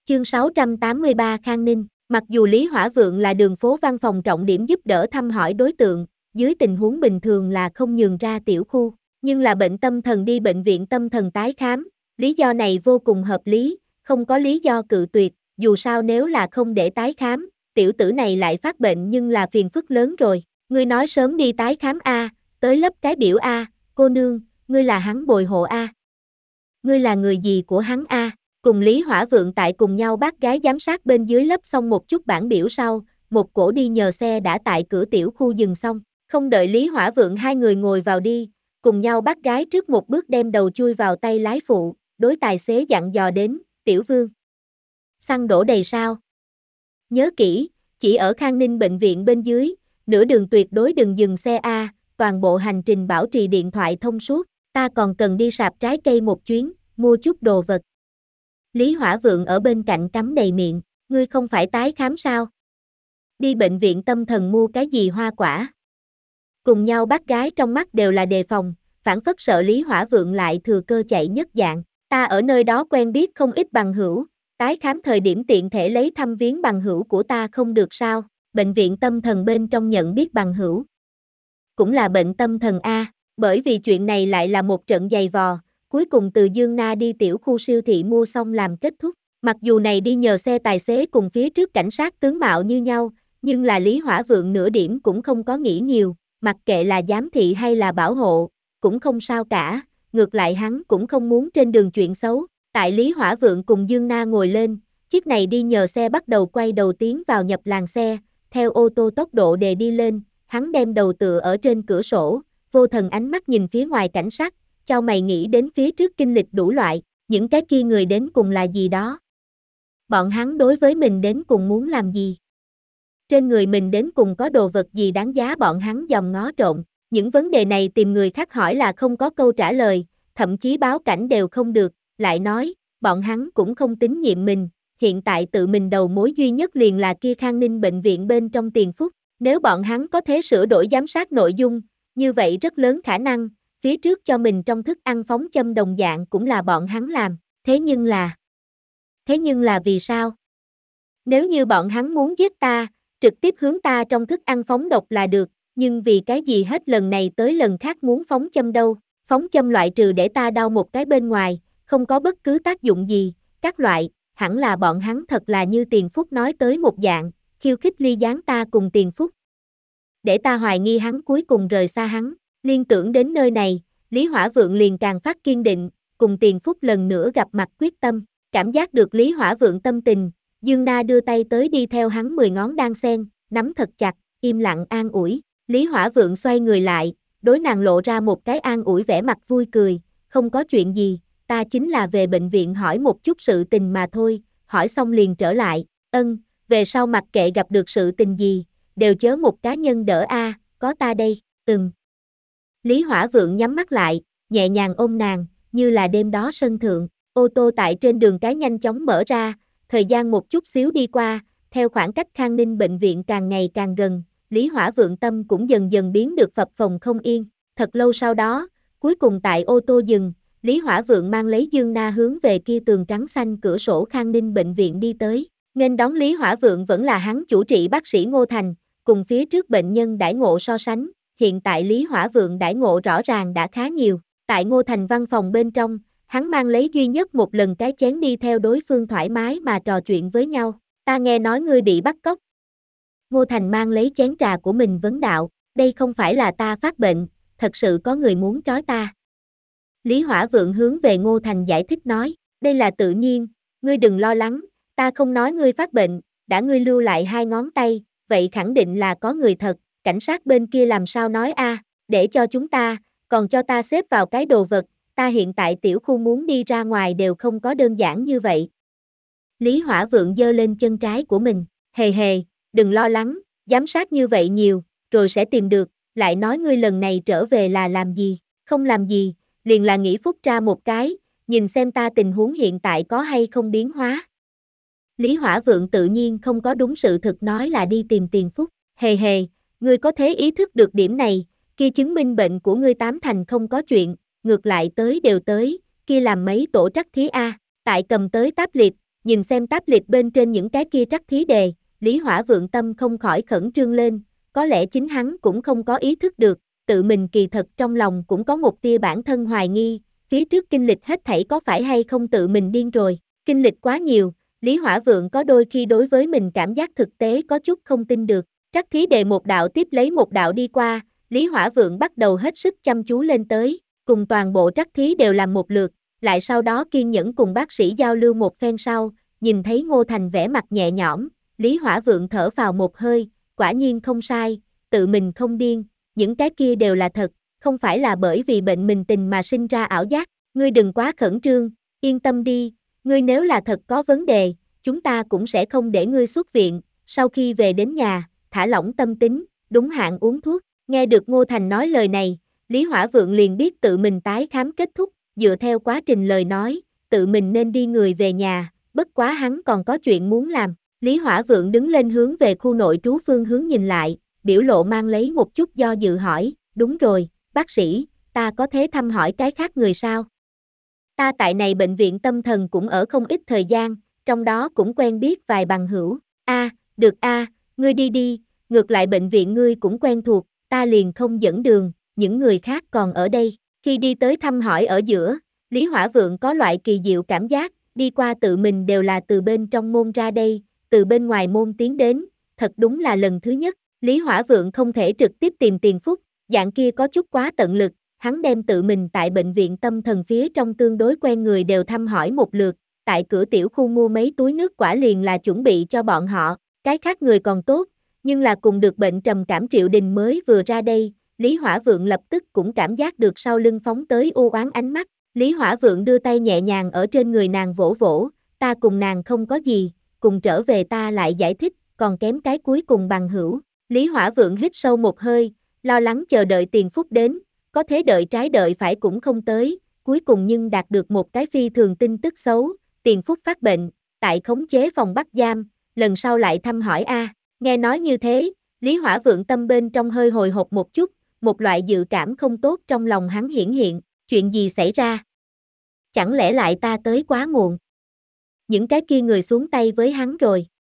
Chương 683 Khang Ninh. Mặc dù Lý Hỏa Vượng là đường phố văn phòng trọng điểm giúp đỡ thăm hỏi đối tượng, dưới tình huống bình thường là không nhường ra tiểu khu, nhưng là bệnh tâm thần đi bệnh viện tâm thần tái khám, lý do này vô cùng hợp lý, không có lý do cự tuyệt, dù sao nếu là không để tái khám, tiểu tử này lại phát bệnh nhưng là phiền phức lớn rồi. Ngươi nói sớm đi tái khám a, tới lấp cái biểu a, cô nương, ngươi là hắn bồi hộ a. Ngươi là người gì của hắn a? Cùng Lý Hỏa Vượng tại cùng nhau bác gái giám sát bên dưới lấp xong một chút bảng biểu sau, một cổ đi nhờ xe đã tại cửa tiểu khu dừng xong, không đợi Lý Hỏa Vượng hai người ngồi vào đi, cùng nhau bác gái trước một bước đem đầu chui vào tay lái phụ, đối tài xế dặn dò đến, Tiểu Vương. Xăng đổ đầy sao? Nhớ kỹ, chỉ ở Khang Ninh bệnh viện bên dưới, nửa đường tuyệt đối đừng dừng xe a, toàn bộ hành trình bảo trì điện thoại thông suốt, ta còn cần đi sạp trái cây một chuyến, mua chút đồ vật. Lý Hỏa Vượng ở bên cạnh cắm đầy miệng, ngươi không phải tái khám sao? Đi bệnh viện tâm thần mua cái gì hoa quả? Cùng nhau bác gái trong mắt đều là đề phòng, phản phất sợ Lý Hỏa Vượng lại thừa cơ chạy nhất dạng, ta ở nơi đó quen biết không ít bằng hữu, tái khám thời điểm tiện thể lấy thăm viếng bằng hữu của ta không được sao? Bệnh viện tâm thần bên trong nhận biết bằng hữu. Cũng là bệnh tâm thần a, bởi vì chuyện này lại là một trận giày vò. Cuối cùng từ Dương Na đi tiểu khu siêu thị mua xong làm kết thúc. Mặc dù này đi nhờ xe tài xế cùng phía trước cảnh sát tướng mạo như nhau, nhưng là Lý Hỏa Vượng nửa điểm cũng không có nghĩ nhiều, mặc kệ là giám thị hay là bảo hộ, cũng không sao cả, ngược lại hắn cũng không muốn trên đường chuyện xấu. Tại Lý Hỏa Vượng cùng Dương Na ngồi lên, chiếc này đi nhờ xe bắt đầu quay đầu tiến vào nhập làn xe, theo ô tô tốc độ đề đi lên, hắn đem đầu tựa ở trên cửa sổ, vô thần ánh mắt nhìn phía ngoài cảnh sát. Chau mày nghĩ đến phía trước kinh lịch đủ loại, những cái kia người đến cùng là gì đó. Bọn hắn đối với mình đến cùng muốn làm gì? Trên người mình đến cùng có đồ vật gì đáng giá bọn hắn dòm ngó trộn. Những vấn đề này tìm người khác hỏi là không có câu trả lời, thậm chí báo cảnh đều không được, lại nói, bọn hắn cũng không tín nhiệm mình, hiện tại tự mình đầu mối duy nhất liền là kia Khang Ninh bệnh viện bên trong Tiền Phúc, nếu bọn hắn có thể sửa đổi giám sát nội dung, như vậy rất lớn khả năng phía trước cho mình trong thức ăn phóng châm đồng dạng cũng là bọn hắn làm, thế nhưng là vì sao? Nếu như bọn hắn muốn giết ta, trực tiếp hướng ta trong thức ăn phóng độc là được, nhưng vì cái gì hết lần này tới lần khác muốn phóng châm đâu, phóng châm loại trừ để ta đau một cái bên ngoài, không có bất cứ tác dụng gì, các loại, hẳn là bọn hắn thật là như Tiền Phúc nói tới một dạng, khiêu khích ly gián ta cùng Tiền Phúc. Để ta hoài nghi hắn cuối cùng rời xa hắn. Liên tưởng đến nơi này, Lý Hỏa Vượng liền càng phát kiên định, cùng Tiền Phúc lần nữa gặp mặt quyết tâm, cảm giác được Lý Hỏa Vượng tâm tình, Dương Na đưa tay tới đi theo hắn 10 ngón đan sen, nắm thật chặt, im lặng an ủi, Lý Hỏa Vượng xoay người lại, đối nàng lộ ra một cái an ủi vẻ mặt vui cười, không có chuyện gì, ta chính là về bệnh viện hỏi một chút sự tình mà thôi, hỏi xong liền trở lại, về sau mặc kệ gặp được sự tình gì, đều chớ một cá nhân đỡ a, có ta đây, Lý Hỏa Vượng nhắm mắt lại, nhẹ nhàng ôm nàng, như là đêm đó sân thượng, ô tô tại trên đường cái nhanh chóng mở ra, thời gian một chút xíu đi qua, theo khoảng cách Khang Ninh bệnh viện càng ngày càng gần, Lý Hỏa Vượng tâm cũng dần dần biến được phập phồng không yên, thật lâu sau đó, cuối cùng tại ô tô dừng, Lý Hỏa Vượng mang lấy Dương Na hướng về kia tường trắng xanh cửa sổ Khang Ninh bệnh viện đi tới, nên đón Lý Hỏa Vượng vẫn là hắn chủ trị bác sĩ Ngô Thành, cùng phía trước bệnh nhân đãi ngộ so sánh. Hiện tại Lý Hỏa Vượng đãi ngộ rõ ràng đã khá nhiều, tại Ngô Thành văn phòng bên trong, hắn mang lấy duy nhất một lần cái chén đi theo đối phương thoải mái mà trò chuyện với nhau, ta nghe nói ngươi bị bắt cóc. Ngô Thành mang lấy chén trà của mình vấn đạo, đây không phải là ta phát bệnh, thật sự có người muốn trói ta. Lý Hỏa Vượng hướng về Ngô Thành giải thích nói, đây là tự nhiên, ngươi đừng lo lắng, ta không nói ngươi phát bệnh, đã ngươi lưu lại 2 ngón tay, vậy khẳng định là có người thật. Cảnh sát bên kia làm sao nói a, để cho chúng ta, còn cho ta xếp vào cái đồ vật, ta hiện tại tiểu khu muốn đi ra ngoài đều không có đơn giản như vậy. Lý Hỏa Vượng giơ lên chân trái của mình, hề, đừng lo lắng, giám sát như vậy nhiều, rồi sẽ tìm được, lại nói ngươi lần này trở về là làm gì, không làm gì, liền là nghĩ phúc ra một cái, nhìn xem ta tình huống hiện tại có hay không biến hóa. Lý Hỏa Vượng tự nhiên không có đúng sự thực nói là đi tìm Tiền Phúc, hề. Ngươi có thế ý thức được điểm này, kia chứng minh bệnh của ngươi 8 thành không có chuyện, ngược lại tới đều tới, kia làm mấy tổ trắc thí a, tại cầm tới táp liệt, Nhìn xem tablet bên trên những cái kia trắc thí đề, Lý Hỏa Vượng tâm không khỏi khẩn trương lên, có lẽ chính hắn cũng không có ý thức được, tự mình kỳ thật trong lòng cũng có một tia bản thân hoài nghi, phía trước kinh lịch hết thảy có phải hay không tự mình điên rồi, kinh lịch quá nhiều, Lý Hỏa Vượng có đôi khi đối với mình cảm giác thực tế có chút không tin được, trắc thí đề một đạo tiếp lấy một đạo đi qua, Lý Hỏa Vượng bắt đầu hết sức chăm chú lên tới, cùng toàn bộ trắc thí đều làm một lượt, lại sau đó kiên nhẫn cùng bác sĩ giao lưu một phen sau, nhìn thấy Ngô Thành vẻ mặt nhẹ nhõm, Lý Hỏa Vượng thở phào một hơi, quả nhiên không sai, tự mình không điên, những cái kia đều là thật, không phải là bởi vì bệnh mình tình mà sinh ra ảo giác, ngươi đừng quá khẩn trương, yên tâm đi, ngươi nếu là thật có vấn đề, chúng ta cũng sẽ không để ngươi xuất viện, sau khi về đến nhà, thả lỏng tâm tính, đúng hạn uống thuốc, nghe được Ngô Thành nói lời này, Lý Hỏa Vượng liền biết tự mình tái khám kết thúc, dựa theo quá trình lời nói, tự mình nên đi người về nhà, bất quá hắn còn có chuyện muốn làm. Lý Hỏa Vượng đứng lên hướng về khu nội trú phương hướng nhìn lại, biểu lộ mang lấy một chút do dự hỏi, đúng rồi, bác sĩ, ta có thể thăm hỏi cái khác người sao? Ta tại này bệnh viện tâm thần cũng ở không ít thời gian, trong đó cũng quen biết vài bằng hữu. Được ngươi đi đi, ngược lại bệnh viện ngươi cũng quen thuộc, ta liền không dẫn đường, những người khác còn ở đây. Khi đi tới thăm hỏi ở giữa, Lý Hỏa Vượng có loại kỳ diệu cảm giác, đi qua tự mình đều là từ bên trong môn ra đây, từ bên ngoài môn tiến đến, thật đúng là lần thứ nhất, Lý Hỏa Vượng không thể trực tiếp tìm Tiền Phúc, dạng kia có chút quá tận lực, hắn đem tự mình tại bệnh viện tâm thần phía trong tương đối quen người đều thăm hỏi một lượt, tại cửa tiểu khu mua mấy túi nước quả liền là chuẩn bị cho bọn họ, cái khác người còn tốt, nhưng là cùng được bệnh trầm cảm Triệu Đình mới vừa ra đây, Lý Hỏa Vượng lập tức cũng cảm giác được sau lưng phóng tới u oán ánh mắt, Lý Hỏa Vượng đưa tay nhẹ nhàng ở trên người nàng vỗ vỗ, ta cùng nàng không có gì, cùng trở về ta lại giải thích, còn kém cái cuối cùng bằng hữu. Lý Hỏa Vượng hít sâu một hơi, lo lắng chờ đợi Tiền Phúc đến, có thế đợi trái đợi phải cũng không tới, cuối cùng nhưng đạt được một cái phi thường tin tức xấu, Tiền Phúc phát bệnh, tại khống chế phòng bắt giam, lần sau lại thăm hỏi nghe nói như thế, Lý Hỏa Vượng tâm bên trong hơi hồi hộp một chút, một loại dự cảm không tốt trong lòng hắn hiển hiện, chuyện gì xảy ra? Chẳng lẽ lại ta tới quá muộn? Những cái kia người xuống tay với hắn rồi.